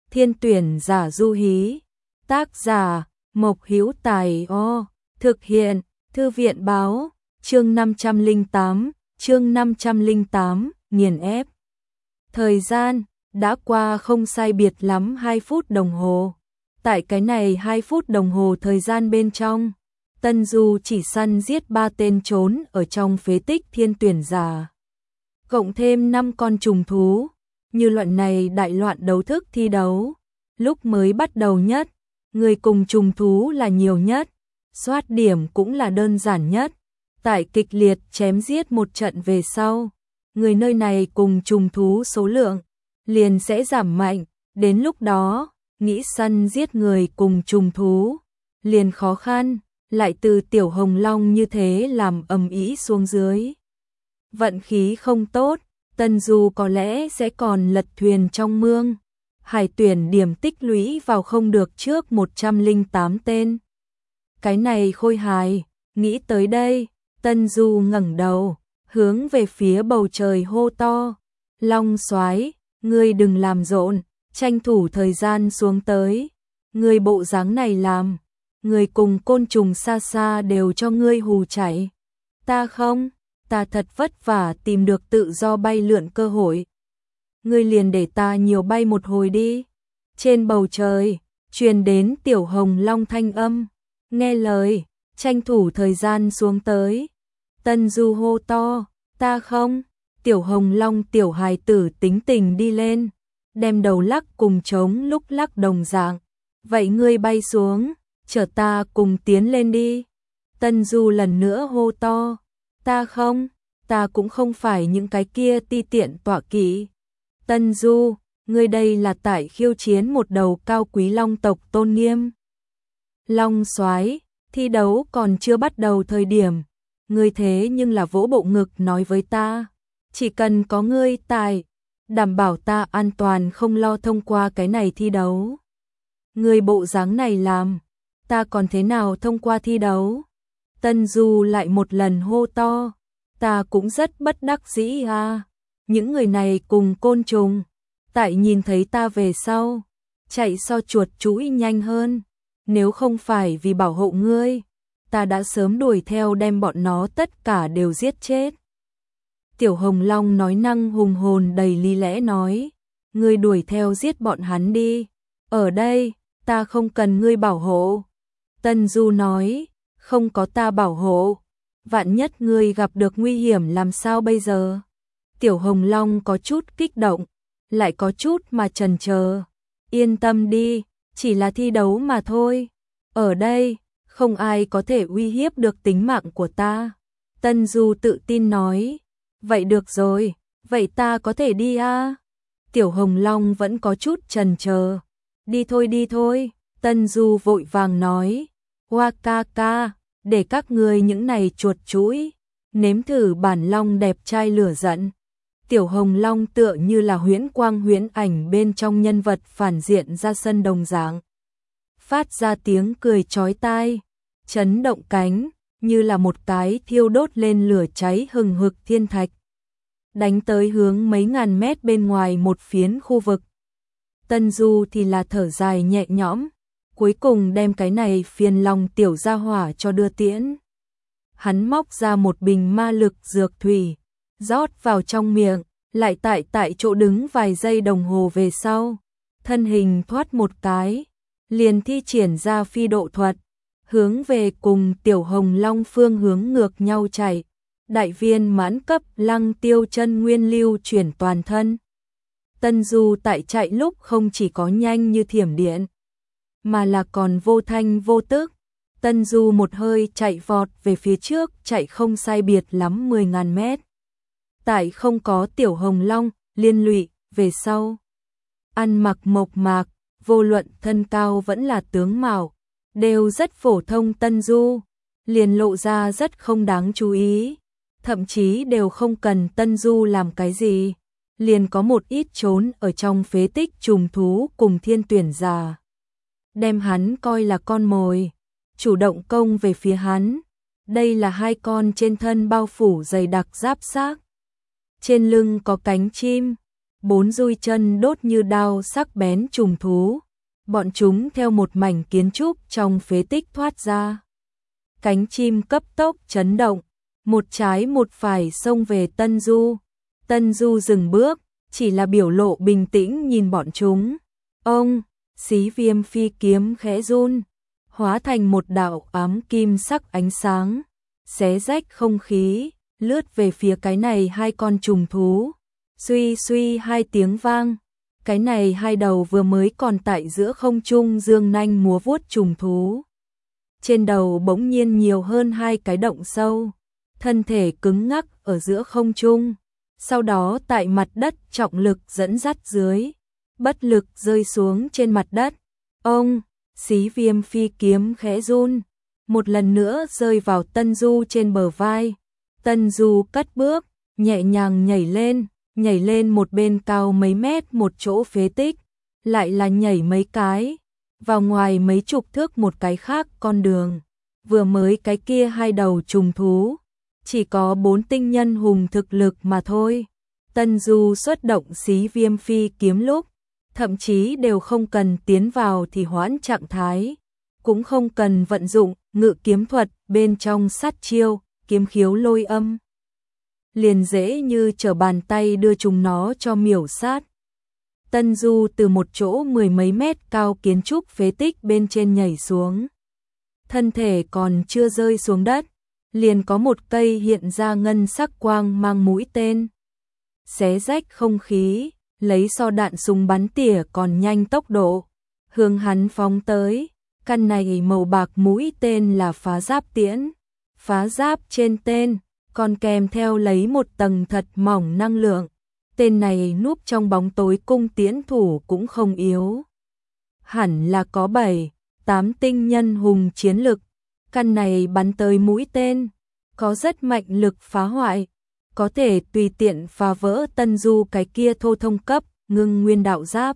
Thiên tuyển giả du hí. Tác giả Mộc Hữu Tài. Thực hiện Thư viện báo. Chương 508, nghiền ép. Thời gian đã qua không sai biệt lắm 2 phút đồng hồ. Tại cái này 2 phút đồng hồ thời gian bên trong, Tân Du chỉ săn giết 3 tên trốn ở trong phế tích thiên tuyển giả. Cộng thêm 5 con trùng thú. Như loạn này đại loạn đấu thức thi đấu. Lúc mới bắt đầu nhất, người cùng trùng thú là nhiều nhất. Soát điểm cũng là đơn giản nhất. Tại kịch liệt chém giết một trận về sau, người nơi này cùng trùng thú số lượng liền sẽ giảm mạnh. Đến lúc đó, nghĩ săn giết người cùng trùng thú liền khó khăn. Lại từ Tiểu Hồng Long như thế làm ầm ĩ xuống dưới. Vận khí không tốt, Tân Du có lẽ sẽ còn lật thuyền trong mương. Hải tuyển điểm tích lũy vào không được trước 108 tên. Cái này khôi hài. Nghĩ tới đây, Tân Du ngẩng đầu, hướng về phía bầu trời hô to. Long soái, ngươi đừng làm rộn, tranh thủ thời gian xuống tới. Ngươi bộ dáng này làm, người cùng côn trùng xa xa đều cho ngươi hù chạy. Ta không, ta thật vất vả tìm được tự do bay lượn cơ hội. Ngươi liền để ta nhiều bay một hồi đi. Trên bầu trời, truyền đến Tiểu Hồng Long thanh âm. Nghe lời, tranh thủ thời gian xuống tới. Tân Du hô to, ta không. Tiểu Hồng Long tiểu hài tử tính tình đi lên, đem đầu lắc cùng trống lúc lắc đồng dạng. Vậy ngươi bay xuống, chở ta cùng tiến lên đi. Tân Du lần nữa hô to, ta không, ta cũng không phải những cái kia ti tiện tọa kỵ. Tân Du, ngươi đây là tại khiêu chiến một đầu cao quý long tộc tôn nghiêm. Long soái, thi đấu còn chưa bắt đầu thời điểm, ngươi thế nhưng là vỗ bộ ngực nói với ta, chỉ cần có ngươi tại, đảm bảo ta an toàn không lo thông qua cái này thi đấu. Ngươi bộ dáng này làm, ta còn thế nào thông qua thi đấu? Tân Du lại một lần hô to, ta cũng rất bất đắc dĩ à. Những người này cùng côn trùng, tại nhìn thấy ta về sau, chạy so chuột chũi nhanh hơn. Nếu không phải vì bảo hộ ngươi, ta đã sớm đuổi theo đem bọn nó tất cả đều giết chết. Tiểu Hồng Long nói năng hùng hồn đầy lý lẽ nói, ngươi đuổi theo giết bọn hắn đi. Ở đây, ta không cần ngươi bảo hộ. Tân Du nói, không có ta bảo hộ, vạn nhất ngươi gặp được nguy hiểm làm sao bây giờ? Tiểu Hồng Long có chút kích động, lại có chút mà chần chờ. Yên tâm đi, chỉ là thi đấu mà thôi. Ở đây, không ai có thể uy hiếp được tính mạng của ta. Tân Du tự tin nói, vậy được rồi, vậy ta có thể đi à? Tiểu Hồng Long vẫn có chút chần chờ. Đi thôi, Tân Du vội vàng nói, hoa ca ca, để các ngươi những này chuột chũi, nếm thử bản long đẹp trai lửa giận. Tiểu Hồng Long tựa như là huyễn quang huyễn ảnh bên trong nhân vật phản diện ra sân đồng dạng. Phát ra tiếng cười chói tai, chấn động cánh, như là một cái thiêu đốt lên lửa cháy hừng hực thiên thạch. Đánh tới hướng mấy ngàn mét bên ngoài một phiến khu vực. Tân Du thì là thở dài nhẹ nhõm, cuối cùng đem cái này phiền lòng tiểu gia hỏa cho đưa tiễn. Hắn móc ra một bình ma lực dược thủy, rót vào trong miệng, lại tại chỗ đứng vài giây đồng hồ về sau, thân hình thoát một cái, liền thi triển ra phi độ thuật, hướng về cùng Tiểu Hồng Long phương hướng ngược nhau chạy. Đại viên mãn cấp Lăng Tiêu chân nguyên lưu chuyển toàn thân. Tân Du tại chạy lúc không chỉ có nhanh như thiểm điện, mà là còn vô thanh vô tức. Tân Du một hơi chạy vọt về phía trước, chạy không sai biệt lắm 10.000 mét. Tại không có Tiểu Hồng Long liên lụy về sau, ăn mặc mộc mạc, vô luận thân cao vẫn là tướng mạo, đều rất phổ thông. Tân Du liền lộ ra rất không đáng chú ý, thậm chí đều không cần Tân Du làm cái gì, liền có một ít trốn ở trong phế tích trùng thú cùng thiên tuyển giả, đem hắn coi là con mồi, chủ động công về phía hắn. Đây là 2 con trên thân bao phủ dày đặc giáp xác, trên lưng có cánh chim, 4 dùi chân đốt như đao sắc bén trùng thú. Bọn chúng theo một mảnh kiến trúc trong phế tích thoát ra. Cánh chim cấp tốc chấn động, một trái một phải xông về Tân Du. Tân Du dừng bước, chỉ là biểu lộ bình tĩnh nhìn bọn chúng. Ông, Xí Viêm phi kiếm khẽ run, hóa thành một đạo ám kim sắc ánh sáng, xé rách không khí, lướt về phía cái này hai con trùng thú. Suy suy hai tiếng vang, cái này hai đầu vừa mới còn tại giữa không trung dương nanh múa vuốt trùng thú. Trên đầu bỗng nhiên nhiều hơn hai cái động sâu, thân thể cứng ngắc ở giữa không trung, sau đó tại mặt đất trọng lực dẫn dắt dưới, bất lực rơi xuống trên mặt đất. Ông, Xí Viêm phi kiếm khẽ run, một lần nữa rơi vào Tân Du trên bờ vai. Tân Du cất bước, nhẹ nhàng nhảy lên một bên cao mấy mét một chỗ phế tích, lại là nhảy mấy cái, vào ngoài mấy chục thước một cái khác con đường. Vừa mới cái kia hai đầu trùng thú, chỉ có 4 tinh nhân hùng thực lực mà thôi. Tân Du xuất động Xí Viêm phi kiếm lúc, thậm chí đều không cần tiến vào thì hoãn trạng thái, cũng không cần vận dụng ngự kiếm thuật bên trong sát chiêu, kiếm khiếu lôi âm. Liền dễ như trở bàn tay đưa chúng nó cho miểu sát. Tân Du từ một chỗ 10 mấy mét cao kiến trúc phế tích bên trên nhảy xuống. Thân thể còn chưa rơi xuống đất, liền có một cây hiện ra ngân sắc quang mang mũi tên. Xé rách không khí, lấy so đạn súng bắn tỉa còn nhanh tốc độ, hướng hắn phóng tới. Căn này màu bạc mũi tên là phá giáp tiễn. Phá giáp trên tên còn kèm theo lấy một tầng thật mỏng năng lượng. Tên này núp trong bóng tối cung tiễn thủ cũng không yếu. Hẳn là có 7-8 tinh nhân hùng chiến lực. Căn này bắn tới mũi tên, có rất mạnh lực phá hoại, có thể tùy tiện phá vỡ Tân Du cái kia thô thông cấp, ngưng nguyên đạo giáp.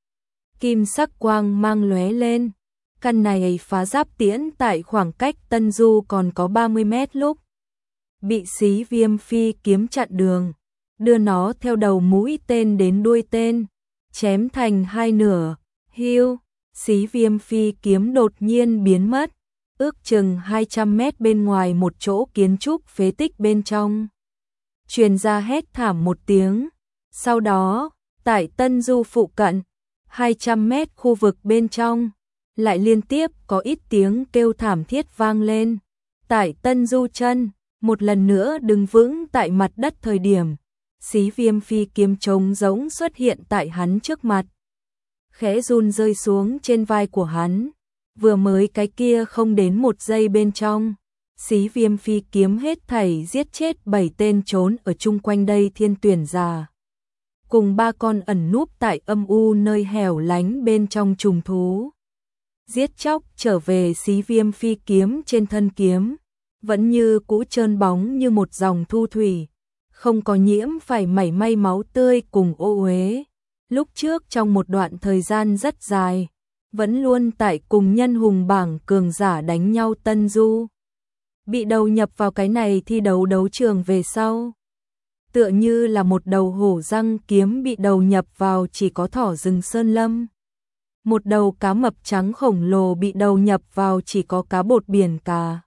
Kim sắc quang mang lóe lên. Căn này phá giáp tiễn tại khoảng cách Tân Du còn có 30 mét lúc, bị Xí Viêm phi kiếm chặn đường, đưa nó theo đầu mũi tên đến đuôi tên, chém thành hai nửa. Hưu, Xí Viêm phi kiếm đột nhiên biến mất, ước chừng 200 mét bên ngoài một chỗ kiến trúc phế tích bên trong. Truyền ra hét thảm một tiếng, sau đó, tại Tân Du phụ cận, 200 mét khu vực bên trong, lại liên tiếp có ít tiếng kêu thảm thiết vang lên. Tại Tân Du chân, một lần nữa đứng vững tại mặt đất thời điểm, Xí Viêm phi kiếm trống rỗng xuất hiện tại hắn trước mặt. Khẽ run rơi xuống trên vai của hắn, vừa mới cái kia không đến một giây bên trong, Xí Viêm phi kiếm hết thảy giết chết 7 tên trốn ở chung quanh đây thiên tuyển già, cùng 3 con ẩn núp tại âm u nơi hẻo lánh bên trong trùng thú. Giết chóc trở về Xí Viêm phi kiếm trên thân kiếm, vẫn như cũ trơn bóng như một dòng thu thủy, không có nhiễm phải mảy may máu tươi cùng ô uế. Lúc trước trong một đoạn thời gian rất dài, vẫn luôn tại cùng nhân hùng bảng cường giả đánh nhau Tân Du, bị đầu nhập vào cái này thi đấu đấu trường về sau. Tựa như là một đầu hổ răng kiếm bị đầu nhập vào chỉ có thỏ rừng sơn lâm. Một đầu cá mập trắng khổng lồ bị đầu nhập vào chỉ có cá bột biển cả.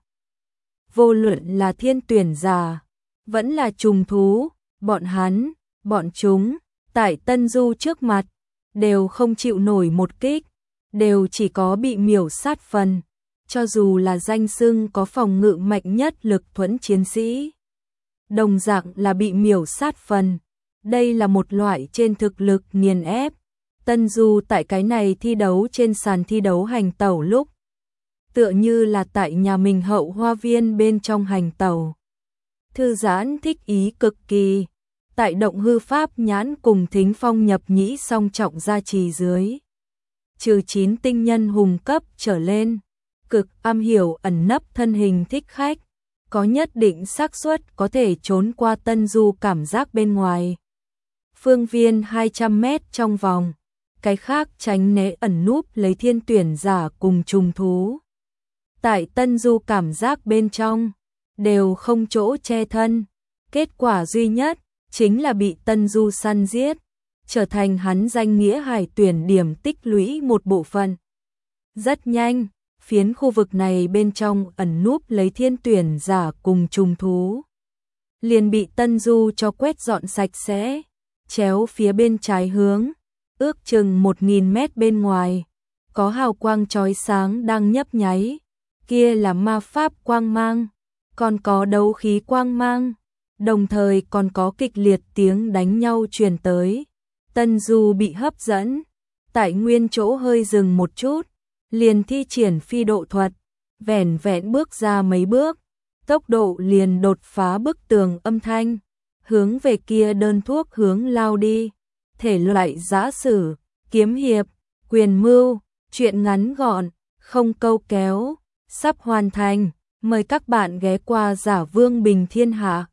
Vô luận là thiên tuyển giả, vẫn là trùng thú, bọn chúng, tại Tân Du trước mặt, đều không chịu nổi một kích, đều chỉ có bị miểu sát phần, cho dù là danh xưng có phòng ngự mạnh nhất lực thuẫn chiến sĩ. Đồng dạng là bị miểu sát phần, đây là một loại trên thực lực nghiền ép. Tân Du tại cái này thi đấu trên sàn thi đấu hành tẩu lúc, tựa như là tại nhà mình hậu hoa viên bên trong hành tẩu. Thư giãn thích ý cực kỳ, tại động hư pháp nhãn cùng thính phong nhập nhĩ song trọng gia trì dưới. Trừ 9 tinh nhân hùng cấp trở lên, cực am hiểu ẩn nấp thân hình thích khách, có nhất định xác suất có thể trốn qua Tân Du cảm giác bên ngoài. Phương viên 200 mét trong vòng, cái khác tránh né ẩn núp lấy thiên tuyển giả cùng trùng thú. Tại Tân Du cảm giác bên trong, đều không chỗ che thân. Kết quả duy nhất, chính là bị Tân Du săn giết. trở thành hắn danh nghĩa hải tuyển điểm tích lũy một bộ phận. Rất nhanh, phiến khu vực này bên trong ẩn núp lấy thiên tuyển giả cùng trùng thú. Liền bị Tân Du cho quét dọn sạch sẽ, chéo phía bên trái hướng, ước chừng 1000 mét bên ngoài, có hào quang chói sáng đang nhấp nháy, kia là ma pháp quang mang, còn có đấu khí quang mang, đồng thời còn có kịch liệt tiếng đánh nhau truyền tới. Tân Du bị hấp dẫn, tại nguyên chỗ hơi dừng một chút, liền thi triển phi độ thuật, vẻn vẹn bước ra mấy bước, tốc độ liền đột phá bức tường âm thanh, hướng về kia đơn thuốc hướng lao đi. Thể loại giã sử, kiếm hiệp, quyền mưu, truyện ngắn gọn, không câu kéo, sắp hoàn thành, mời các bạn ghé qua Giả Vương Bình Thiên Hạ.